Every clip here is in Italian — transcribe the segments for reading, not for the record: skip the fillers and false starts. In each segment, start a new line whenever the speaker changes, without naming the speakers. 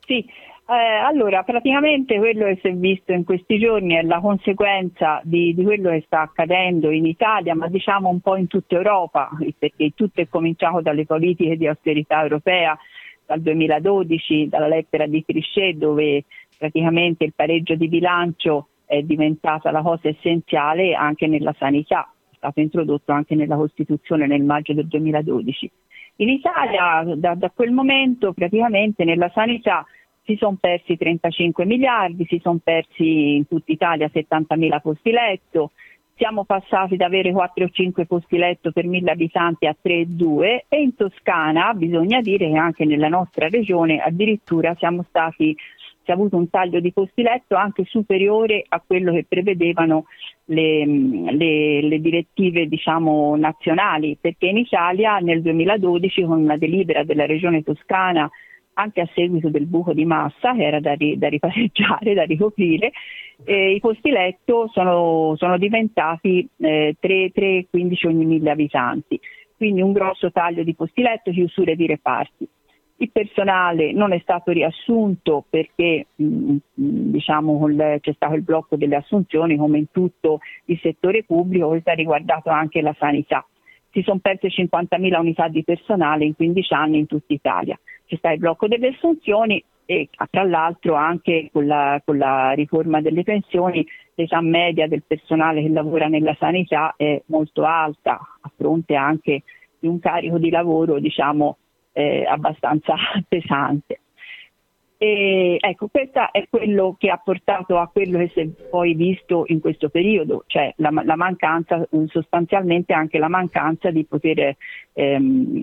Sì, allora praticamente quello che si è visto in questi giorni è la conseguenza di quello che sta accadendo in Italia, ma diciamo un po' in tutta Europa, perché tutto è cominciato dalle politiche di austerità europea dal 2012, dalla lettera di Trichet, dove praticamente il pareggio di bilancio è diventata la cosa essenziale anche nella sanità, è stato introdotto anche nella Costituzione nel maggio del 2012. In Italia da quel momento praticamente nella sanità si sono persi 35 miliardi, si sono persi in tutta Italia 70.000 posti letto, siamo passati da avere 4 o 5 posti letto per 1.000 abitanti a 3,2 e in Toscana bisogna dire che anche nella nostra regione addirittura si è avuto un taglio di posti letto anche superiore a quello che prevedevano le direttive diciamo nazionali, perché in Italia nel 2012 con una delibera della regione Toscana, anche a seguito del buco di massa che era da ripareggiare, da ricoprire, i posti letto sono diventati 3,15 ogni 1.000 abitanti, quindi un grosso taglio di posti letto, chiusure di reparti. Il personale non è stato riassunto perché diciamo c'è stato il blocco delle assunzioni come in tutto il settore pubblico, questo ha riguardato anche la sanità. Si sono perse 50.000 unità di personale in 15 anni in tutta Italia. C'è stato il blocco delle assunzioni e tra l'altro anche con la riforma delle pensioni l'età media del personale che lavora nella sanità è molto alta, a fronte anche di un carico di lavoro diciamo abbastanza pesante. E ecco, questo è quello che ha portato a quello che si è poi visto in questo periodo, cioè la mancanza, sostanzialmente anche la mancanza di poter, cioè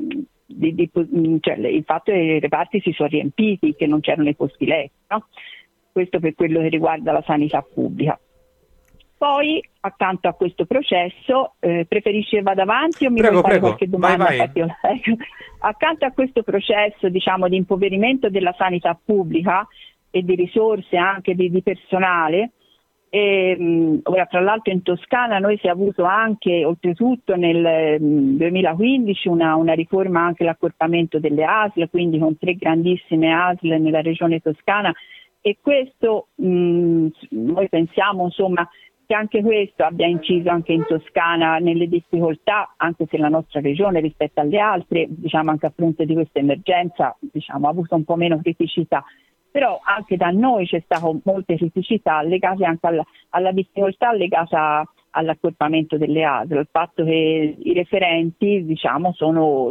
il fatto che i reparti si sono riempiti, che non c'erano i posti letto, no? Questo per quello che riguarda la sanità pubblica. Poi, accanto a questo processo, preferisci che vada avanti o mi vuoi fare qualche domanda?
Vai.
Accanto a questo processo, diciamo, di impoverimento della sanità pubblica e di risorse anche di personale, ora tra l'altro in Toscana noi si è avuto anche, oltretutto nel 2015, una riforma anche l'accorpamento delle ASL, quindi con 3 grandissime ASL nella regione toscana, e questo noi pensiamo insomma che anche questo abbia inciso anche in Toscana nelle difficoltà, anche se la nostra regione rispetto alle altre, diciamo anche a fronte di questa emergenza, diciamo, ha avuto un po' meno criticità. Però anche da noi c'è stato molte criticità legate anche alla difficoltà legata all'accorpamento delle ASL, il fatto che i referenti diciamo sono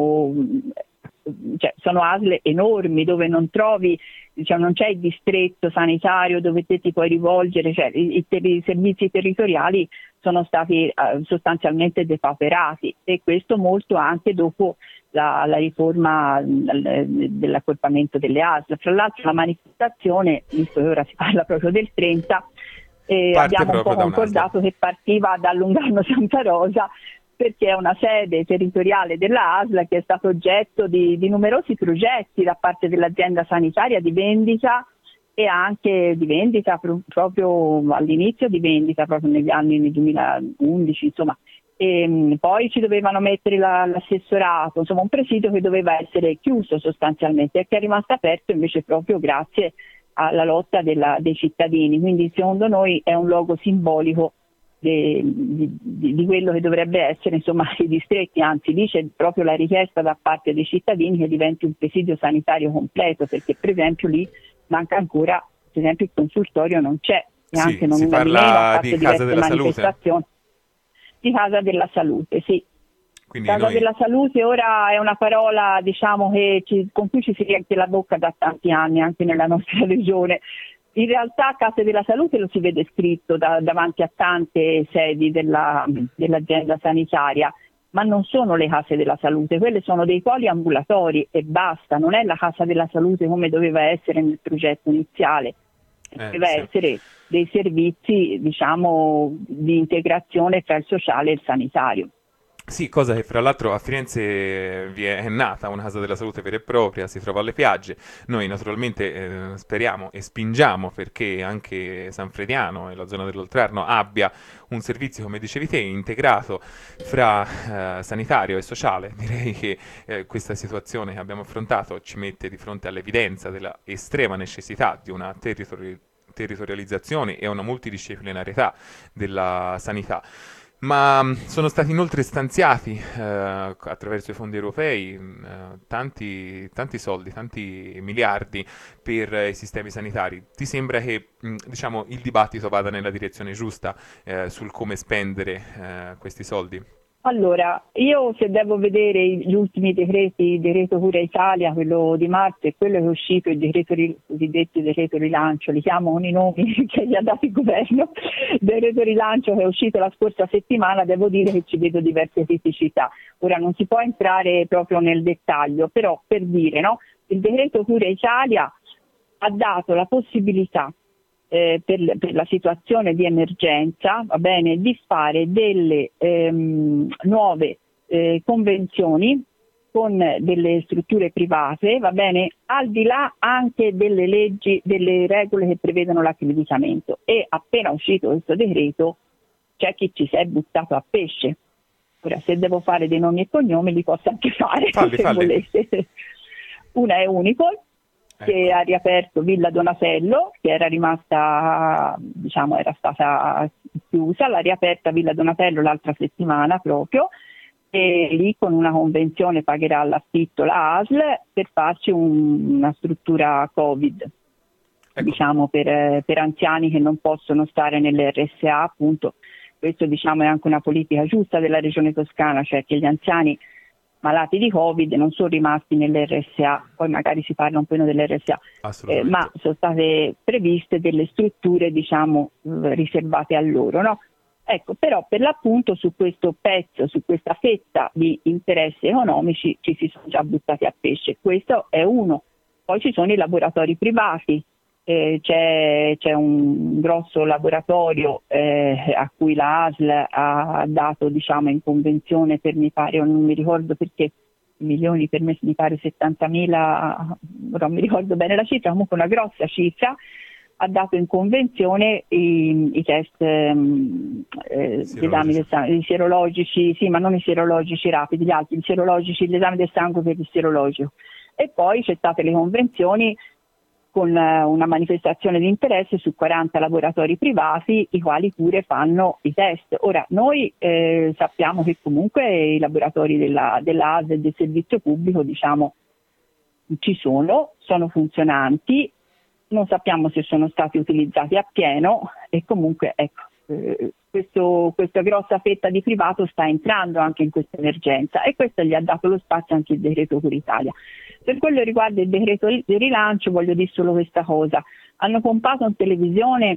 ASL enormi dove non trovi, diciamo, non c'è il distretto sanitario dove te ti puoi rivolgere, cioè i servizi territoriali sono stati sostanzialmente depauperati, e questo molto anche dopo la riforma dell'accorpamento delle ASL. Fra l'altro la manifestazione, visto che ora si parla proprio del 30, abbiamo un po' concordato che partiva da Lungarno Santa Rosa, perché è una sede territoriale della ASL che è stato oggetto di numerosi progetti da parte dell'azienda sanitaria di vendita, e anche di vendita proprio all'inizio di vendita, proprio negli anni nel 2011, insomma. E poi ci dovevano mettere l'assessorato, insomma un presidio che doveva essere chiuso sostanzialmente e che è rimasto aperto invece proprio grazie alla lotta dei cittadini. Quindi secondo noi è un luogo simbolico di quello che dovrebbe essere insomma i distretti, anzi lì c'è proprio la richiesta da parte dei cittadini che diventi un presidio sanitario completo, perché per esempio lì manca ancora, per esempio il consultorio non c'è, e anche non
si
una
parla
ha
di
fatto
Casa
diverse
della
manifestazioni. Di Casa della Salute, sì.
Quindi
Casa della Salute ora è una parola, diciamo, con cui ci si riempie la bocca da tanti anni anche nella nostra regione. In realtà Case della Salute lo si vede scritto davanti a tante sedi dell'azienda sanitaria, ma non sono le case della salute, quelle sono dei poli ambulatori e basta, non è la Casa della Salute come doveva essere nel progetto iniziale. Deve essere dei servizi, diciamo, di integrazione tra il sociale e il sanitario.
Sì, cosa che fra l'altro a Firenze è nata una casa della salute vera e propria, si trova alle Piagge. Noi naturalmente speriamo e spingiamo perché anche San Frediano e la zona dell'Oltrarno abbia un servizio, come dicevi te, integrato fra sanitario e sociale. Direi che questa situazione che abbiamo affrontato ci mette di fronte all'evidenza della estrema necessità di una territorializzazione e una multidisciplinarietà della sanità. Ma sono stati inoltre stanziati attraverso i fondi europei tanti soldi, tanti miliardi per i sistemi sanitari. Ti sembra che diciamo, il dibattito vada nella direzione giusta sul come spendere questi soldi?
Allora, io se devo vedere gli ultimi decreti, il decreto Cura Italia, quello di marzo e quello che è uscito, il cosiddetto decreto rilancio, li chiamo con i nomi che gli ha dato il governo, il decreto rilancio che è uscito la scorsa settimana, devo dire che ci vedo diverse criticità. Ora non si può entrare proprio nel dettaglio, però per dire, no? Il decreto Cura Italia ha dato la possibilità per la situazione di emergenza, va bene, di fare delle nuove convenzioni con delle strutture private, va bene, al di là anche delle leggi, delle regole che prevedono l'accreditamento. E appena uscito questo decreto c'è chi ci si è buttato a pesce. Ora, se devo fare dei nomi e cognomi li posso anche fare
Falli,
se
falli.
volete. Una è Unipol, che
Ecco.
ha riaperto Villa Donatello, che era rimasta, diciamo, era stata chiusa, l'ha riaperta Villa Donatello l'altra settimana proprio, e lì con una convenzione pagherà l'affitto la ASL per farci una struttura Covid,
Ecco.
diciamo, per anziani che non possono stare nelle RSA, appunto. Questo, diciamo, è anche una politica giusta della Regione Toscana, cioè che gli anziani malati di Covid non sono rimasti nell'RSA, poi magari si parla un po' dell'RSA, ma
Assolutamente.
sono state previste delle strutture, diciamo, riservate a loro, no? Ecco, però per l'appunto su questo pezzo, su questa fetta di interessi economici ci si sono già buttati a pesce. Questo è uno. Poi ci sono i laboratori privati, c'è un grosso laboratorio a cui la ASL ha dato, diciamo, in convenzione per, mi pare, non mi ricordo perché, milioni, per me mi pare 70.000, non mi ricordo bene la cifra, comunque una grossa cifra, ha dato in convenzione i test, gli esami
Sierologici.
del sangue, i sierologici, sì, ma non i sierologici rapidi, gli altri, i sierologici, l'esame del sangue per il sierologico. E poi c'è state le convenzioni con una manifestazione di interesse su 40 laboratori privati, i quali pure fanno i test. Ora, noi sappiamo che comunque i laboratori dell'ASL e del servizio pubblico, diciamo, ci sono funzionanti, non sappiamo se sono stati utilizzati appieno e comunque, ecco, questa grossa fetta di privato sta entrando anche in questa emergenza e questo gli ha dato lo spazio anche il decreto Cura Italia. Per quello che riguarda il decreto di rilancio voglio dire solo questa cosa. Hanno pompato in televisione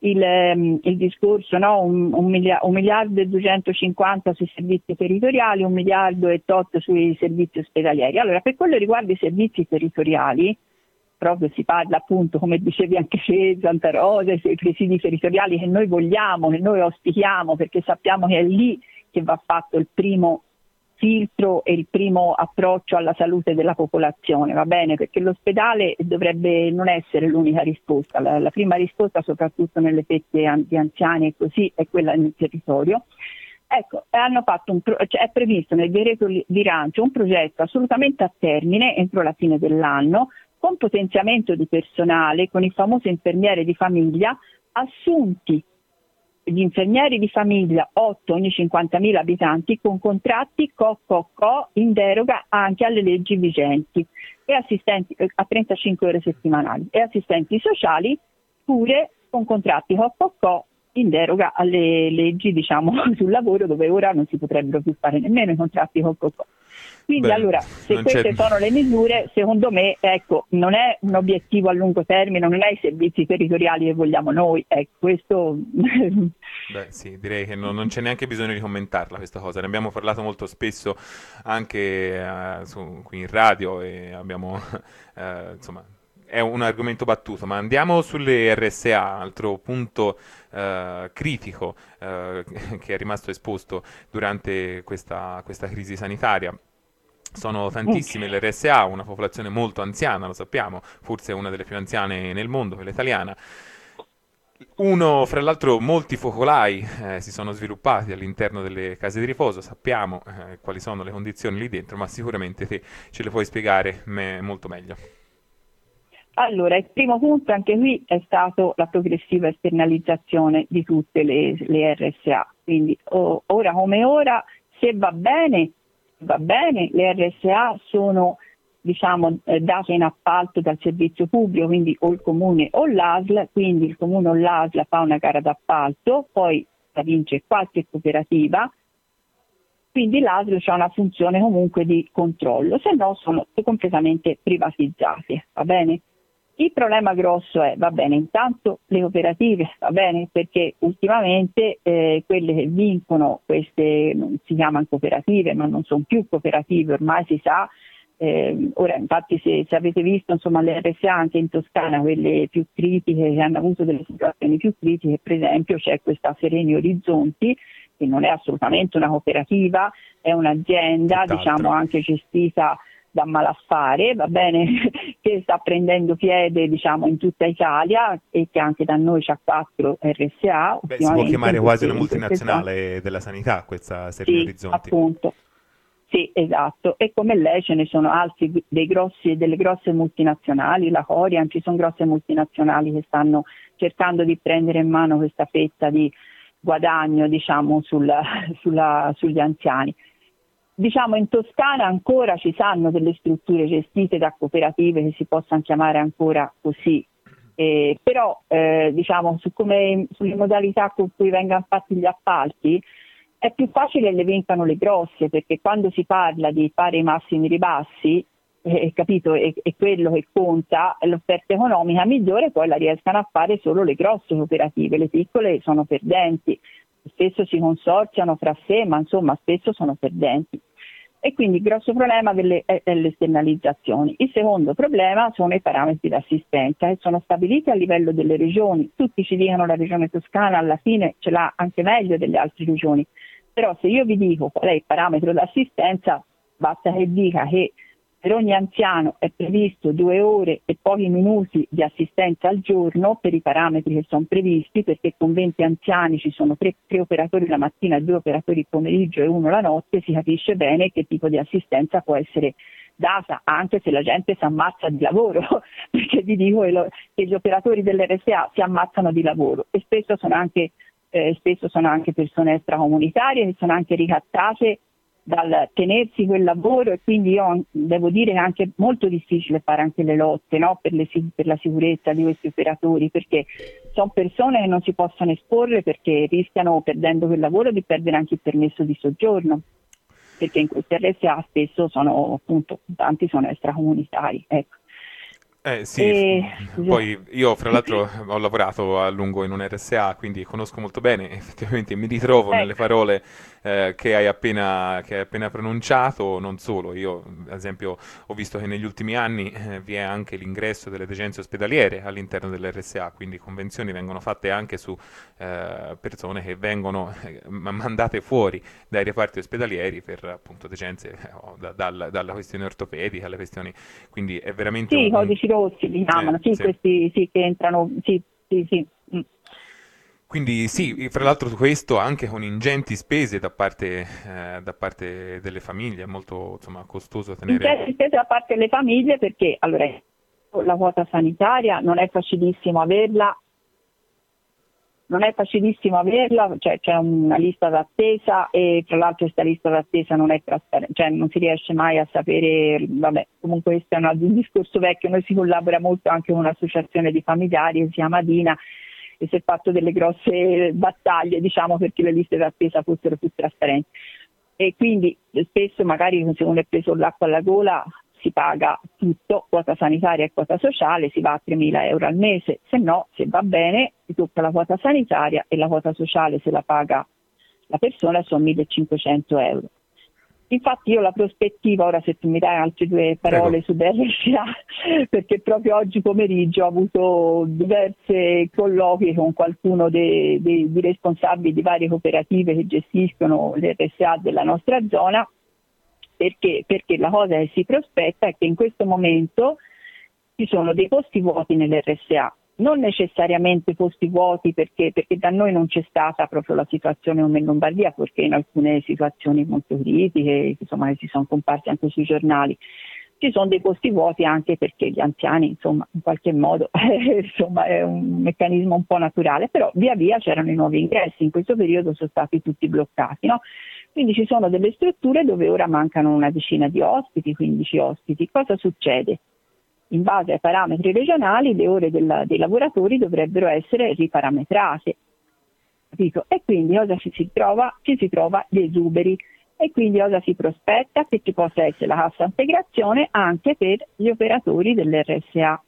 il discorso, no? un miliardo e 250 sui servizi territoriali, 1 miliardo e tot sui servizi ospedalieri. Allora, per quello che riguarda i servizi territoriali, proprio si parla appunto, come dicevi anche te, Santa Rosa, i presidi territoriali che noi vogliamo, che noi auspichiamo, perché sappiamo che è lì che va fatto il primo filtro e il primo approccio alla salute della popolazione, va bene? Perché l'ospedale dovrebbe non essere l'unica risposta, la prima risposta soprattutto nelle fette di anziani e così è quella nel territorio. Ecco, hanno fatto cioè è previsto nel decreto di rilancio un progetto assolutamente a termine entro la fine dell'anno, con potenziamento di personale, con i famosi infermieri di famiglia, assunti gli infermieri di famiglia 8 ogni 50.000 abitanti con contratti co in deroga anche alle leggi vigenti e assistenti a 35 ore settimanali e assistenti sociali pure con contratti co in deroga alle leggi, diciamo, sul lavoro, dove ora non si potrebbero più fare nemmeno i contratti co. Quindi
Beh,
allora, se
non c'è...
queste sono le misure, secondo me, ecco, non è un obiettivo a lungo termine, non è i servizi territoriali che vogliamo noi, ecco, questo
Beh, sì, direi che non c'è neanche bisogno di commentarla questa cosa. Ne abbiamo parlato molto spesso anche qui in radio e abbiamo, insomma, è un argomento battuto, ma andiamo sulle RSA, altro punto critico che è rimasto esposto durante questa crisi sanitaria. Sono
Mm.
tantissime le RSA, una popolazione molto anziana, lo sappiamo, forse una delle più anziane nel mondo, quella italiana. Fra l'altro, molti focolai si sono sviluppati all'interno delle case di riposo, sappiamo quali sono le condizioni lì dentro, ma sicuramente te ce le puoi spiegare molto meglio.
Allora, il primo punto anche qui è stato la progressiva esternalizzazione di tutte le RSA, quindi ora come ora, se va bene, le RSA sono diciamo, date in appalto dal servizio pubblico, quindi o il comune o l'ASL, quindi il comune o l'ASL fa una gara d'appalto, poi la vince qualche cooperativa, quindi l'ASL ha una funzione comunque di controllo, se no sono completamente privatizzate, va bene? Il problema grosso è, va bene, intanto le cooperative, va bene, perché ultimamente quelle che vincono queste, non si chiamano cooperative, ma non sono più cooperative, ormai si sa, ora infatti se avete visto insomma le RSA anche in Toscana, quelle più critiche, che hanno avuto delle situazioni più critiche, per esempio c'è questa Sereni Orizzonti, che non è assolutamente una cooperativa, è un'azienda, diciamo anche gestita da malaffare, va bene, che sta prendendo piede diciamo in tutta Italia e che anche da noi c'ha 4 RSA.
Beh, si può chiamare quasi una multinazionale della sanità questa Sereni Orizzonti.
Appunto. Sì, esatto, e come lei ce ne sono altri delle grosse multinazionali, la Corian, ci sono grosse multinazionali che stanno cercando di prendere in mano questa fetta di guadagno diciamo sugli anziani. Diciamo in Toscana ancora ci sanno delle strutture gestite da cooperative che si possano chiamare ancora così, però diciamo sulle modalità con cui vengono fatti gli appalti è più facile che le vincano le grosse, perché quando si parla di fare i massimi ribassi, capito, è quello che conta, l'offerta economica migliore poi la riescano a fare solo le grosse cooperative, le piccole sono perdenti, spesso si consorziano fra sé, ma insomma spesso sono perdenti. E quindi il grosso problema delle esternalizzazioni. Il secondo problema sono i parametri d'assistenza che sono stabiliti a livello delle regioni. Tutti ci dicono la regione Toscana alla fine ce l'ha anche meglio delle altre regioni, però se io vi dico qual è il parametro d'assistenza, basta che dica che per ogni anziano è previsto 2 ore e pochi minuti di assistenza al giorno per i parametri che sono previsti, perché con 20 anziani ci sono 3 operatori la mattina e 2 operatori il pomeriggio e 1 la notte, si capisce bene che tipo di assistenza può essere data, anche se la gente si ammazza di lavoro, perché vi dico che gli operatori dell'RSA si ammazzano di lavoro e spesso sono anche persone extracomunitarie che sono anche ricattate dal tenersi quel lavoro, e quindi io devo dire che è anche molto difficile fare anche le lotte, no? per la sicurezza di questi operatori, perché sono persone che non si possono esporre perché rischiano, perdendo quel lavoro, di perdere anche il permesso di soggiorno, perché in queste RSA spesso tanti sono extracomunitari, ecco.
Sì, poi io fra l'altro ho lavorato a lungo in un RSA, quindi conosco molto bene, effettivamente mi ritrovo nelle parole che hai appena pronunciato. Non solo, io ad esempio ho visto che negli ultimi anni vi è anche l'ingresso delle degenze ospedaliere all'interno dell'RSA, quindi convenzioni vengono fatte anche su persone che vengono mandate fuori dai reparti ospedalieri per appunto degenze dalla questione ortopedica alle questioni, quindi è veramente
i codici rossi li chiamano, questi che entrano, sì.
Quindi sì, fra l'altro questo anche con ingenti spese da parte delle famiglie, è molto insomma costoso tenere.
Ingenti spese da parte delle famiglie, perché allora la quota sanitaria non è facilissimo averla, cioè c'è una lista d'attesa e tra l'altro questa lista d'attesa non è trasparente, cioè non si riesce mai a sapere, vabbè, comunque questo è un discorso vecchio, noi si collabora molto anche con un'associazione di familiari che si chiama Dina e si è fatto delle grosse battaglie, diciamo, perché le liste d'attesa fossero più trasparenti. E quindi spesso magari se uno è preso l'acqua alla gola si paga tutto, quota sanitaria e quota sociale, si va a 3.000 euro al mese, se no, se va bene, si tocca la quota sanitaria e la quota sociale se la paga la persona sono 1.500 euro. Infatti io la prospettiva, ora se tu mi dai altre due
Prego.
parole su DRSA, perché proprio oggi pomeriggio ho avuto diversi colloqui con qualcuno dei responsabili di varie cooperative che gestiscono l'RSA della nostra zona, perché la cosa che si prospetta è che in questo momento ci sono dei posti vuoti nell'RSA, non necessariamente posti vuoti perché da noi non c'è stata proprio la situazione come in Lombardia, perché in alcune situazioni molto critiche, insomma, che si sono comparse anche sui giornali, ci sono dei posti vuoti anche perché gli anziani, insomma, in qualche modo, insomma, è un meccanismo un po' naturale, però via via c'erano i nuovi ingressi, in questo periodo sono stati tutti bloccati, no? Quindi ci sono delle strutture dove ora mancano una decina di ospiti, 15 ospiti. Cosa succede? In base ai parametri regionali le ore dei lavoratori dovrebbero essere riparametrate, capito? E quindi cosa ci si trova? Ci si trova gli esuberi e quindi cosa si prospetta? Che ci possa essere la cassa integrazione anche per gli operatori dell'RSA,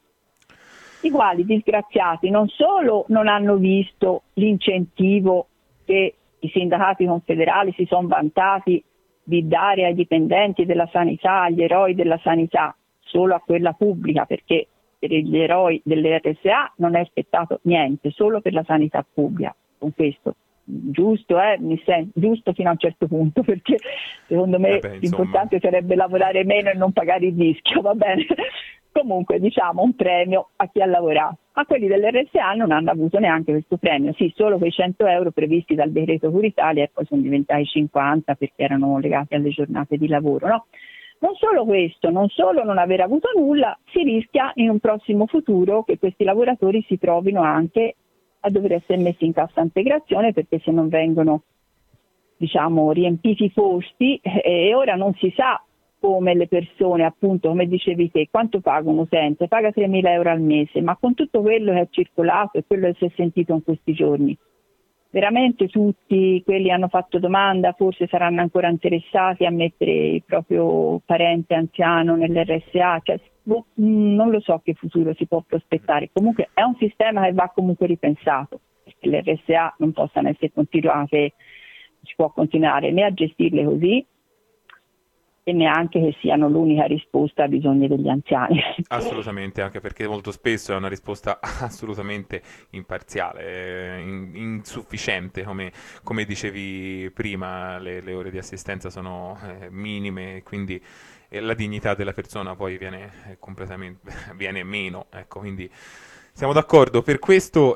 i quali disgraziati non solo non hanno visto l'incentivo che i sindacati confederali si sono vantati di dare ai dipendenti della sanità, agli eroi della sanità, solo a quella pubblica, perché per gli eroi dell'RSA non è aspettato niente, solo per la sanità pubblica. Con questo giusto, giusto fino a un certo punto, perché secondo me l'importante sarebbe lavorare meno e non pagare il rischio, va bene? Comunque diciamo un premio a chi ha lavorato. Ma quelli dell'RSA non hanno avuto neanche questo premio, sì, solo quei 100 euro previsti dal decreto Cura Italia e poi sono diventati 50 perché erano legati alle giornate di lavoro, no? Non solo questo, non solo non aver avuto nulla, si rischia in un prossimo futuro che questi lavoratori si trovino anche a dover essere messi in cassa integrazione perché se non vengono, diciamo, riempiti i posti e ora non si sa come le persone, appunto, come dicevi te, quanto paga un utente? Paga 3.000 euro al mese, ma con tutto quello che è circolato e quello che si è sentito in questi giorni, veramente tutti quelli che hanno fatto domanda forse saranno ancora interessati a mettere il proprio parente anziano nell'RSA, cioè, non lo so che futuro si può prospettare. Comunque è un sistema che va comunque ripensato, perché le RSA non possano essere continuate, si può continuare né a gestirle così e neanche che siano l'unica risposta ai bisogni degli anziani.
Assolutamente, anche perché molto spesso è una risposta assolutamente imparziale, insufficiente, come dicevi prima, le ore di assistenza sono minime, quindi la dignità della persona poi viene completamente viene meno, ecco, quindi siamo d'accordo. Per questo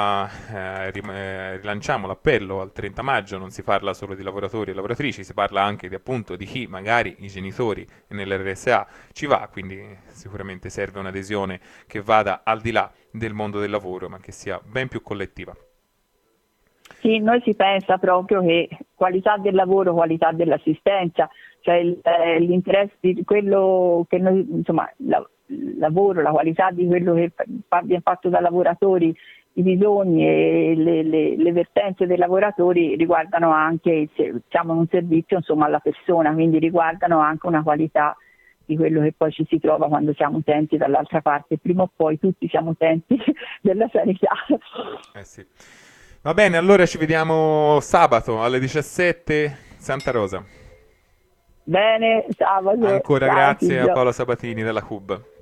rilanciamo l'appello al 30 maggio, non si parla solo di lavoratori e lavoratrici, si parla anche di, appunto, di chi magari i genitori nell'RSA ci va, quindi sicuramente serve un'adesione che vada al di là del mondo del lavoro, ma che sia ben più collettiva.
Sì, noi si pensa proprio che qualità del lavoro, qualità dell'assistenza, cioè l'interesse di quello che noi, insomma, il lavoro, la qualità di quello che viene fatto dai lavoratori, i bisogni e le vertenze dei lavoratori riguardano anche, diciamo, un servizio, insomma, alla persona, quindi riguardano anche una qualità di quello che poi ci si trova quando siamo utenti dall'altra parte. Prima o poi tutti siamo utenti della sanità.
Sì. Va bene, allora ci vediamo sabato alle 17, Santa Rosa.
Bene, sabato.
Ancora
Ciao,
grazie a
Silvio.
Paola Sabatini della CUB.